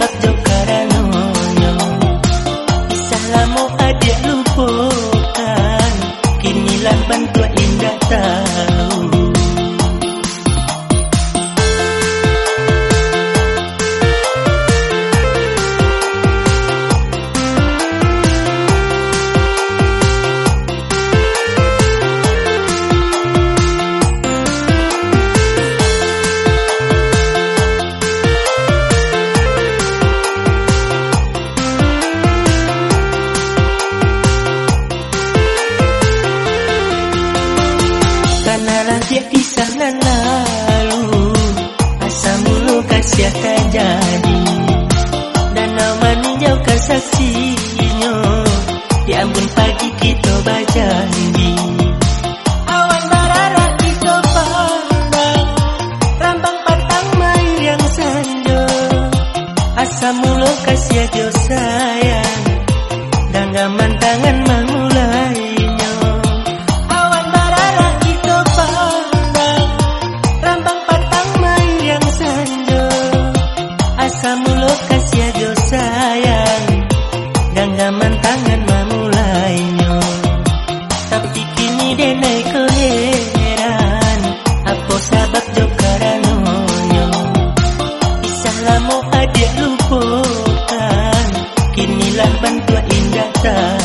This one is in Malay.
sabab jo karanonyo. Kisah lama adik lupakan, kinilah bantuan indah tahu. Dia kisah nan lalu, asal mulu kasih terjadi, dan nama ninjau kesaksinya, diambun pagi kita berjanji. Awan bararak kita pandang, rambang patang main yang sanja, asal mulu kasih dia sayang, dan gaman tangan memulai. Mulu kasih jo sayang, genggaman tangan memulainya. Tapi kini denai keheran, apa sebab jo karanonyo. Kisah lama adik lupakan, kinilah bantuan indah tahu.